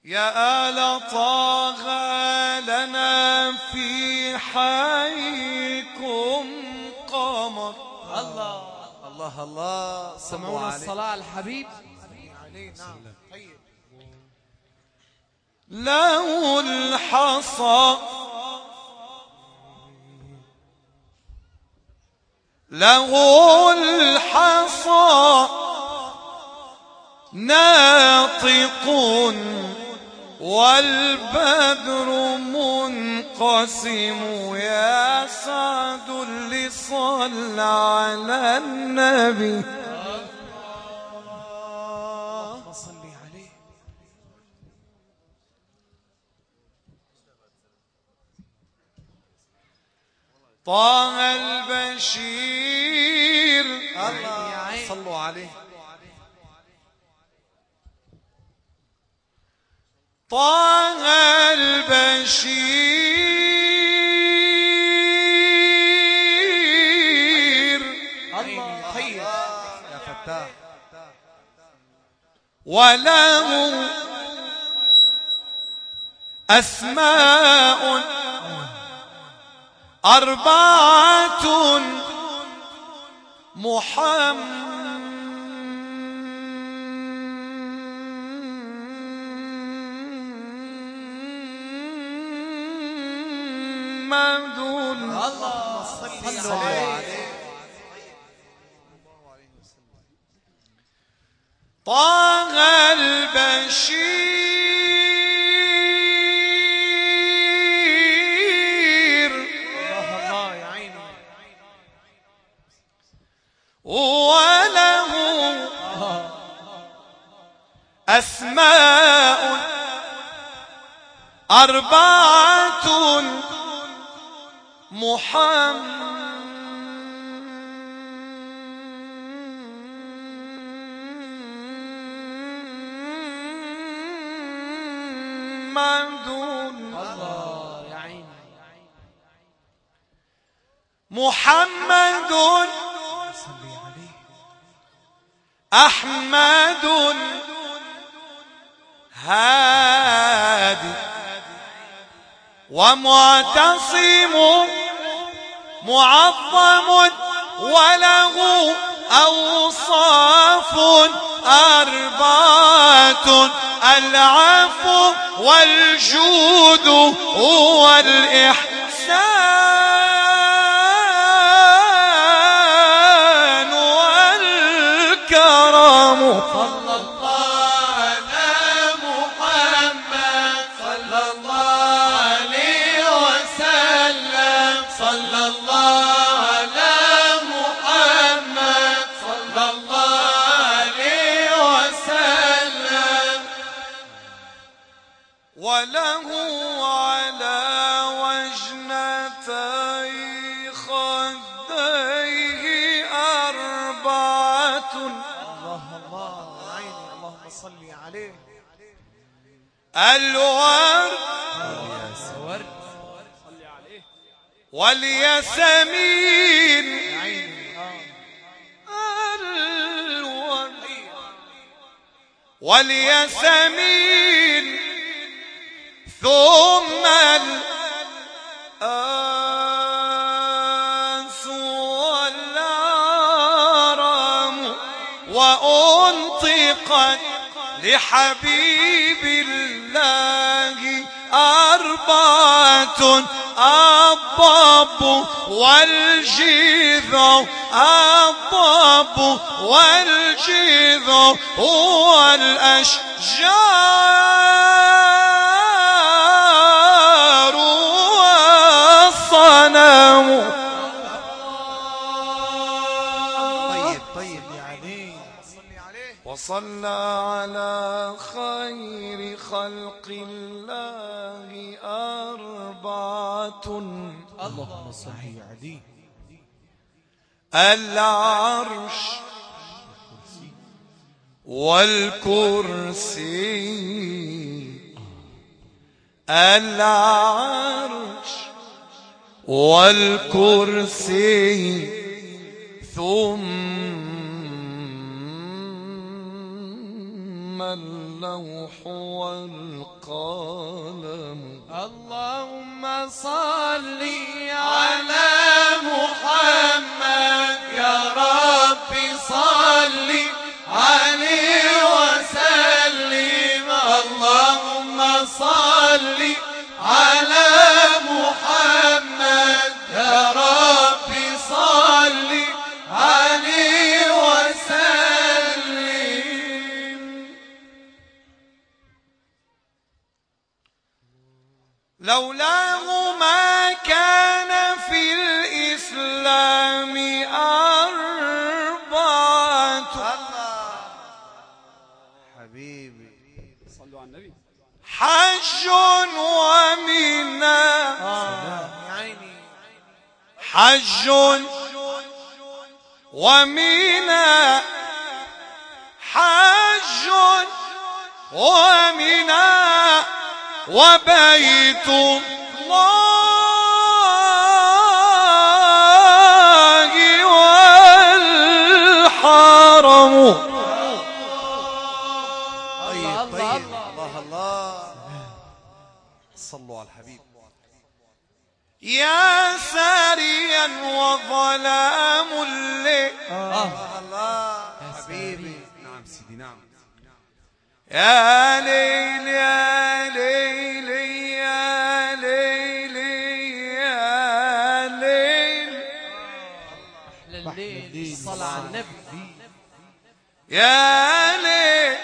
يا آل طه لنا في حيكم قمر. الله الله الله، سمعونا الصلاة على الحبيب عليه. نعم. طيب. له الحصى له الحصى ناطق والبدر منقسم. يا سعد اللي صلى على النبي اللهم صل عليه. طه البشير. الله صلوا عليه. طه البشير. الله خير يا فتاح. وله أسماء أربعة محمد. الله صلوا عليه. طه البشير. الله يا عيني. وله أسماء أربعة محمد. الله يا عيني. محمد صل عليه. أحمد هادي ومعتصم معظم وله أوصاف أربعة. العفو والجود والإحسان والكرم. صلى الله على محمد صلى الله عليه وسلم. صلى الله على محمد صلى الله عليه وسلم. وله على وجنتي خديه أربعة. الله الله يا عيني. اللهم صل عليه. الورد ورد والياسمين. يا عيني. الورد والياسمين ثم الآنس والعرم. وأنطقت لحبيب الله أربعة. الضب والجذع الضب والجذع والأشجار والصنم. طيب طيب يا علي. صل عليه. وصلى على خير خلق الله أربعة. اللهم صل عليه. العرش والكرسي. العرش والكرسي ثم اللوح والقلم. اللهم صل على محمد يا ربي صل عليه وسلم. اللهم صل على محمد يا ربي صل عليه وسلم. لولاه ما كان في الإسلام أربعة. حبيبي صلوا على النبي. حج ومنى، حج ومنى، حج ومنى، وبيت الله والحرم. طيب طيب. الله الله. صلوا على الحبيب. يا ساريا وظلام الليل. الله حبيبي. نعم سيدي نعم. يا ليل يا ليل يا ليل يا ليل. أحلى الليل الصلاة على النبي. يا ليل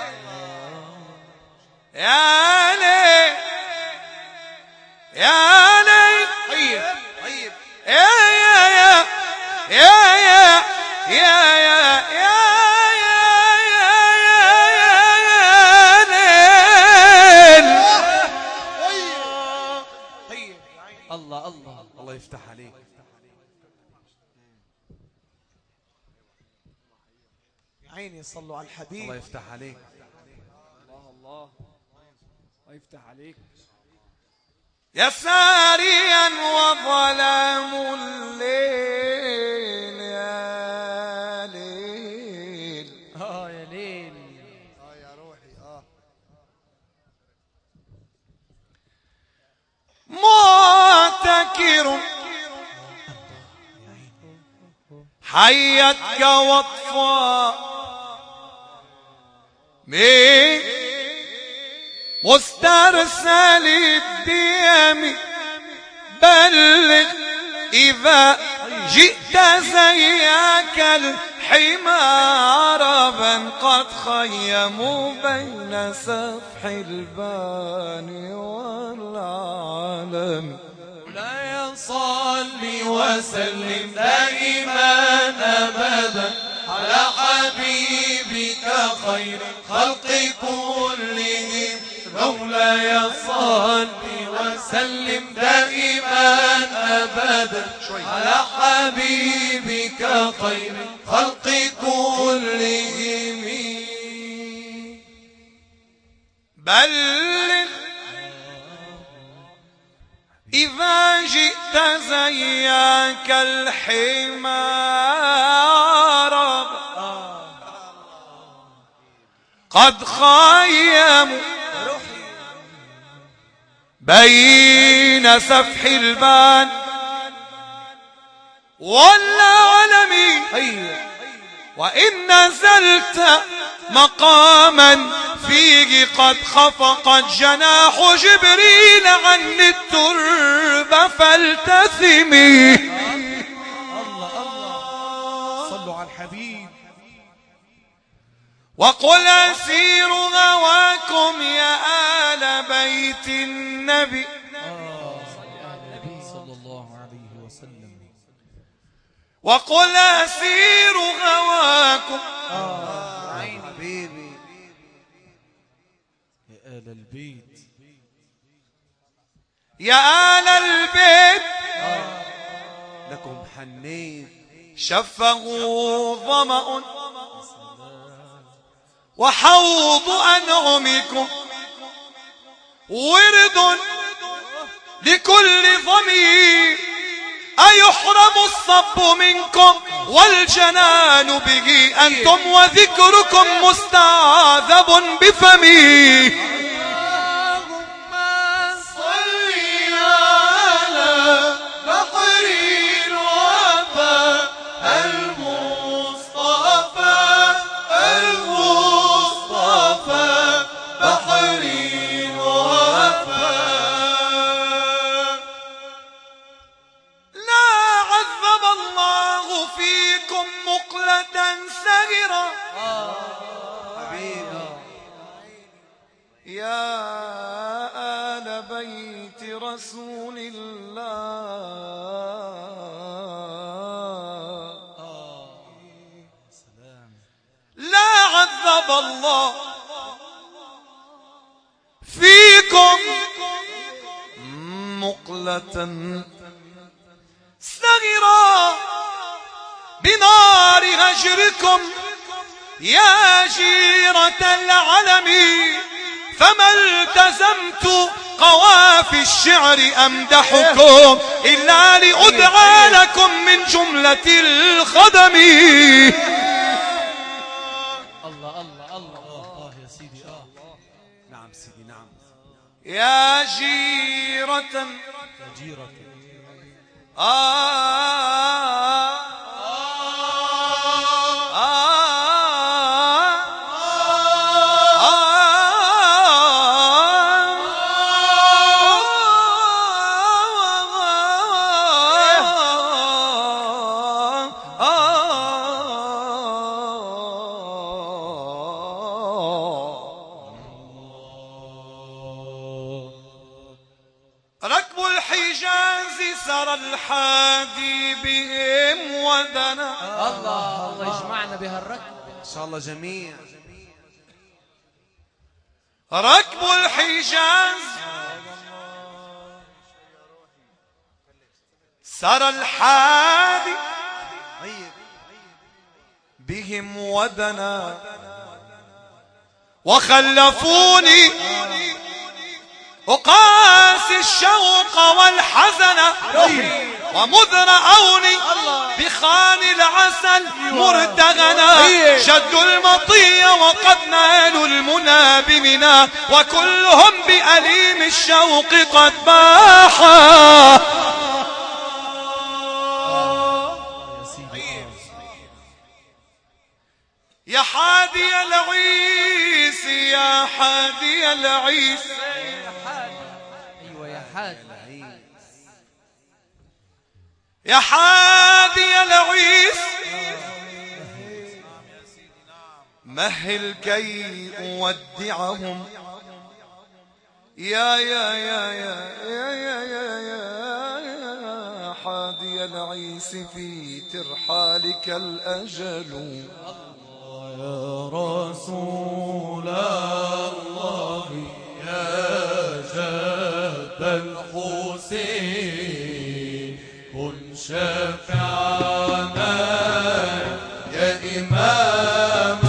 يا ليل يا ليل. طيب طيب. يا يا يا يا يا يا يا يا الله الله. الله يفتح عليك. عيني صلوا على الحبيب. الله يفتح عليك. الله الله يفتح عليك. يا ساريا وظلام الليل. يا ليل يا ليل. يا روحي. معتكر حيتك وطفا من مسترسل الديم. بلغ إذا جئت زياك الحمار من قد خيموا بين سفح البان والعالم. لا يصلي وسلم دائما أبدا على حبيبك خير الخلق كلهم. مولاي صل وسلم دائما أبدا على حبيبك خير الخلق كلهم. بلغ إذا جئت زياك الحمار قد خيموا بين سفح البان والعالمين. وإن نزلت مقاما فيه قد خفقت جناح جبريل عن التربة فالتثمي. الله الله. صلوا على الحبيب. وقل أسير هواكم يا آل بيت النبي. صلى الله عليه وسلم. وقل أسير هواكم حبيبي يا آل البيت. يا آل البيت. لكم حنيت. شفه ظمأ وحوض أنعمكم ورد لكل ضمير أيحرم الصب منكم والجنان به أنتم وذكركم مستعذب بفمي. اللهم صل على بحر الوفا المصطفى بحر الوفا. لا عذب الله فيكم مقلة سهرة حبيبي يا آل بيت رسول الله. لا عذب الله فيكم مقلة سهرة بنار هجركم يا جيرة العلم. فما التزمت قوافي الشعر أمدحكم إلا لأدعى لكم من جملة الخدم. الله الله الله يا سيدي. نعم سيدي نعم. يا جيرة جيرة ركب الحجاز سرى الحادي بهم ودنا. الله الله يجمعنا بهالركب إن شاء الله جميع. ركب الحجاز سرى الحادي بهم ودنا وخلفوني أقاسي الشوق والحزن ومذ رأوني بخان العسل مرتغنا. شدوا المطي وقد نالوا المنى بمنا وكلهم بأليم الشوق قد باحا. يا حادي العيس يا حادي العيس. ايوه يا حاج. يا حادي العيس مهل كي أودعهم. يا يا يا يا يا يا يا يا حادي العيس في ترحالك الأجل. يا رسول الله يا جد الحسين كن شفيعنا يا إمام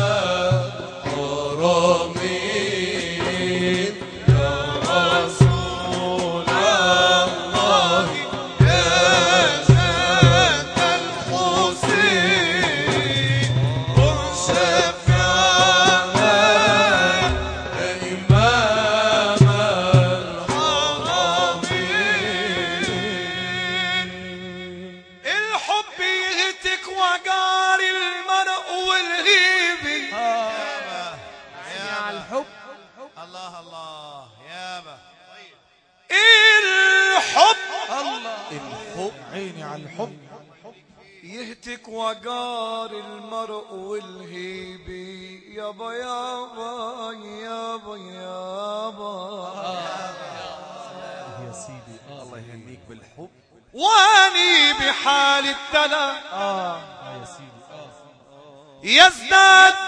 الحرمين. يا رسول الله يا جد الحسين كن شفيعنا يا إمام الحرمين. الحب يهتك وقار المرء والغيبي. على الحب. الله الله يابا. الحب الحب عيني على الحب. يهتك وقار المرء والهيبي. يابا يابا يابا يابا يا سيدي. الله يهنيك بالحب. واني بحال التلا يا سيدي. يزداد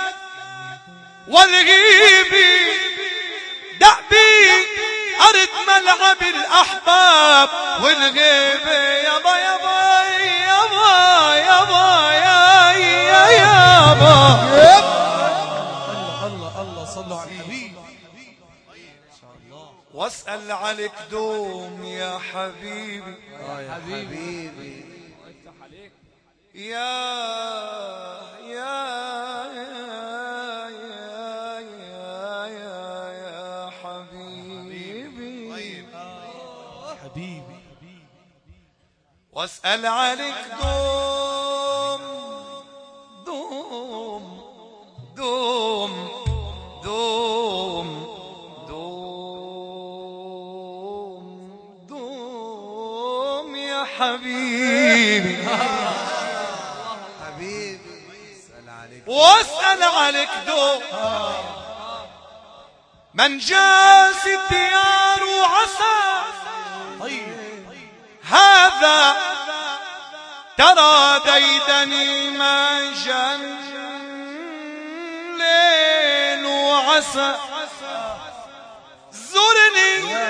والغيبي دأبي أرد ملعب الأحباب والغيبي. يابا يابا يابا يابا يا يابا. الله الله الله صلوا على الحبيب. واسأل عليك دوم يا حبيبي يا حبيبي يا حبيبي حبيبي واسأل عليك دوم دوم دوم دوم دوم دوم يا حبيبي واسأل عليك دوم من جاس الديار وعسى هذا ترى ديدني ما جن ليل وعسى زرني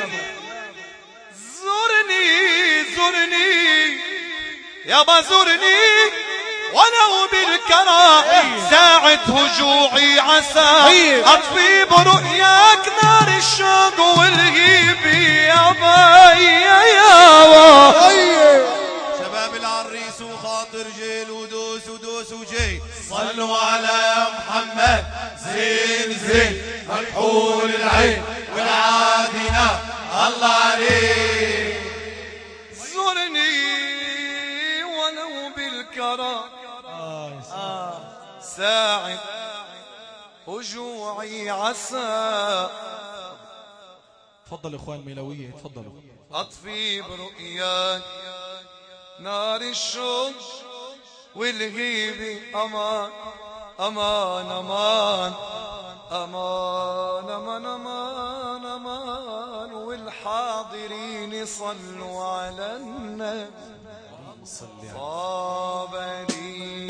زرني زرني يابا زرني ولو بالكرى ساعة هجوعي عسى أطفي برؤياك نار الشوق والهيب يابا شباب العريس وخاطر جيل ودوس ودوس وجي صلوا على محمد زين زين مكحول العين والعادنا الله عليك زرني ولو بالكرى ساعد هجوعي عسى تفضل اخوان ميلوية تفضلوا أطفي برؤياك نار الشوق والهيب أمان أمان أمان أمان أمان أمان أمان والحاضرين صلوا على النبي طاب لي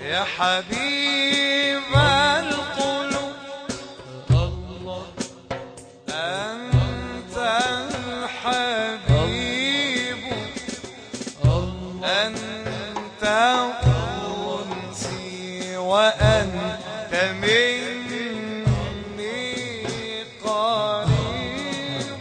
يا حبيب القلوب أنت الحبيب أنت أنسي وأنت مني قريب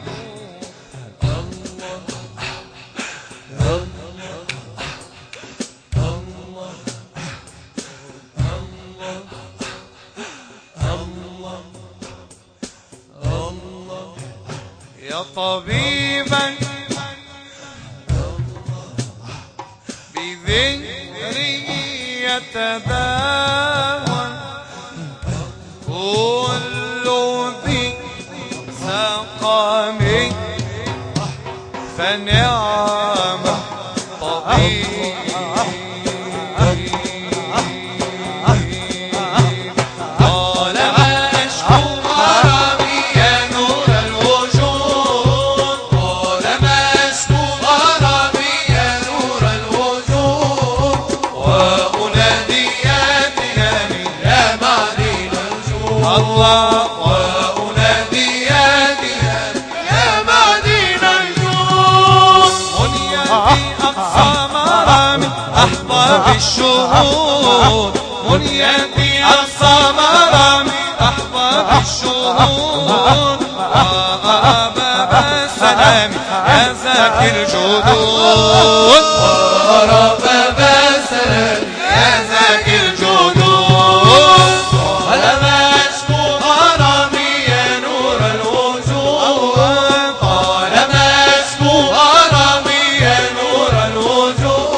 يا طبيبا بذكره يتداوى كل ذي سقم فنعم طبيب الشهود منيتي أقصى مرامي أحباب الشهود وباب السلام يا زاكي الجدود وباب السلام يا زاكي الجدود ولما أشكو غرامي يا نور الوجود ولما أشكو غرامي يا نور الوجود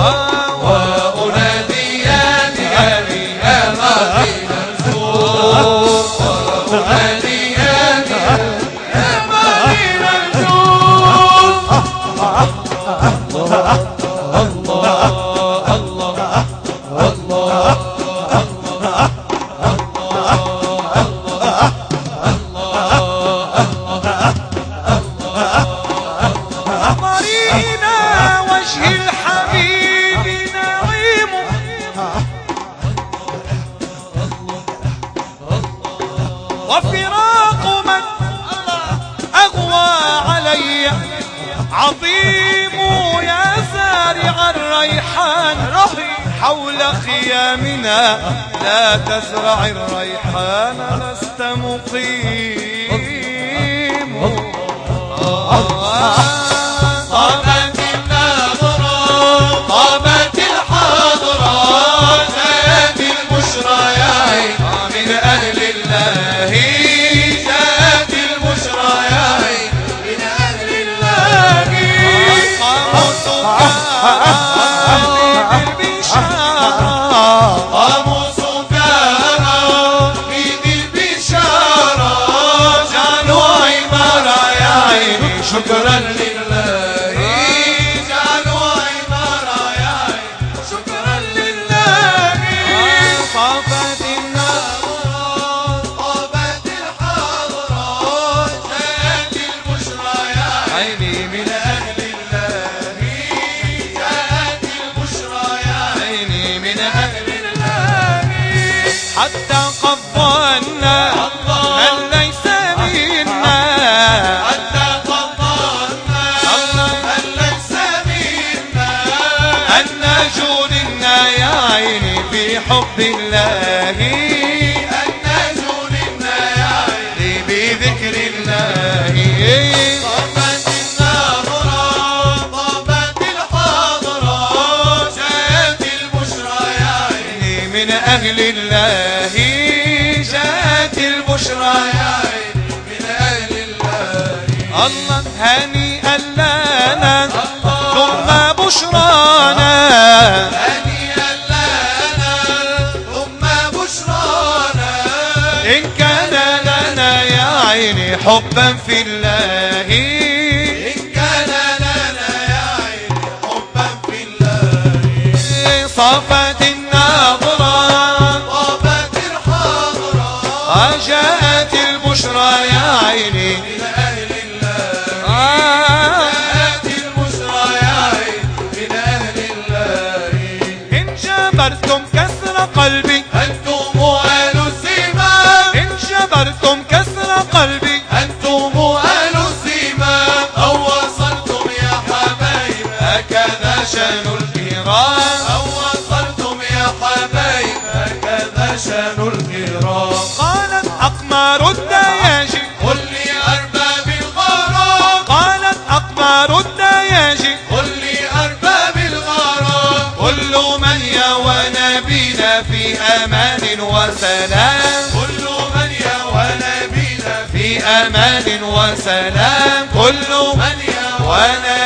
وفراق من أغوى علي عظيم يا زارع الريحان حول خيامنا لا تزرع الريحان لست مقيم طابت النظرة طابت الحضرة جاءت البشرى يا عين من أهل الله جاءت البشرى يا عين من أهل الله قاموا سكارى بذي البشارى جعلوا عمارة يا عيني شكرا لله جعلوا عمارة يا عيني شكرا لله طابت النار طابت الحضرات جاءت البشرى يا عيني من أهل الله جاءت البشرى يا عيني من أهل الله حتى قد ظنا من ليس منا حتى قد ظنا من ليس منا أن جودنا يا عيني في حب الله أن جودنا يا عيني بذكر الله طابت النظرة طابت الحضرة جاءت البشرى يا عيني من أهل الله جاءت البشرى يا عيني من أهل الله الله هنيئا لنا ثم بشرانا هنيئا لنا ثم بشرانا إن كان لنا يا عيني حبا في الله إن كان لنا يا عيني حبا في الله صافت النظرة طابت الحضرة جاءت البشرى يا عيني من أهل الله جاءت البشرى يا عيني من أهل الله إن جبرتم كسر قلبي أنتم أهل الزمام إن جبرتم كسر قلبي أنتم أهل الزمام أو وصلتم يا حبايب هكذا شان الكرام أو وصلتم يا حبايب هكذا شان الكرام قالت أقمار الدياجي قل لي أرباب الغرام قالت أقمار الدياجي قل لي أرباب الغرام كل من يوى نبينا في أمان وسلام كل من يوى نبينا في أمان وسلام كل من يوى ونبينا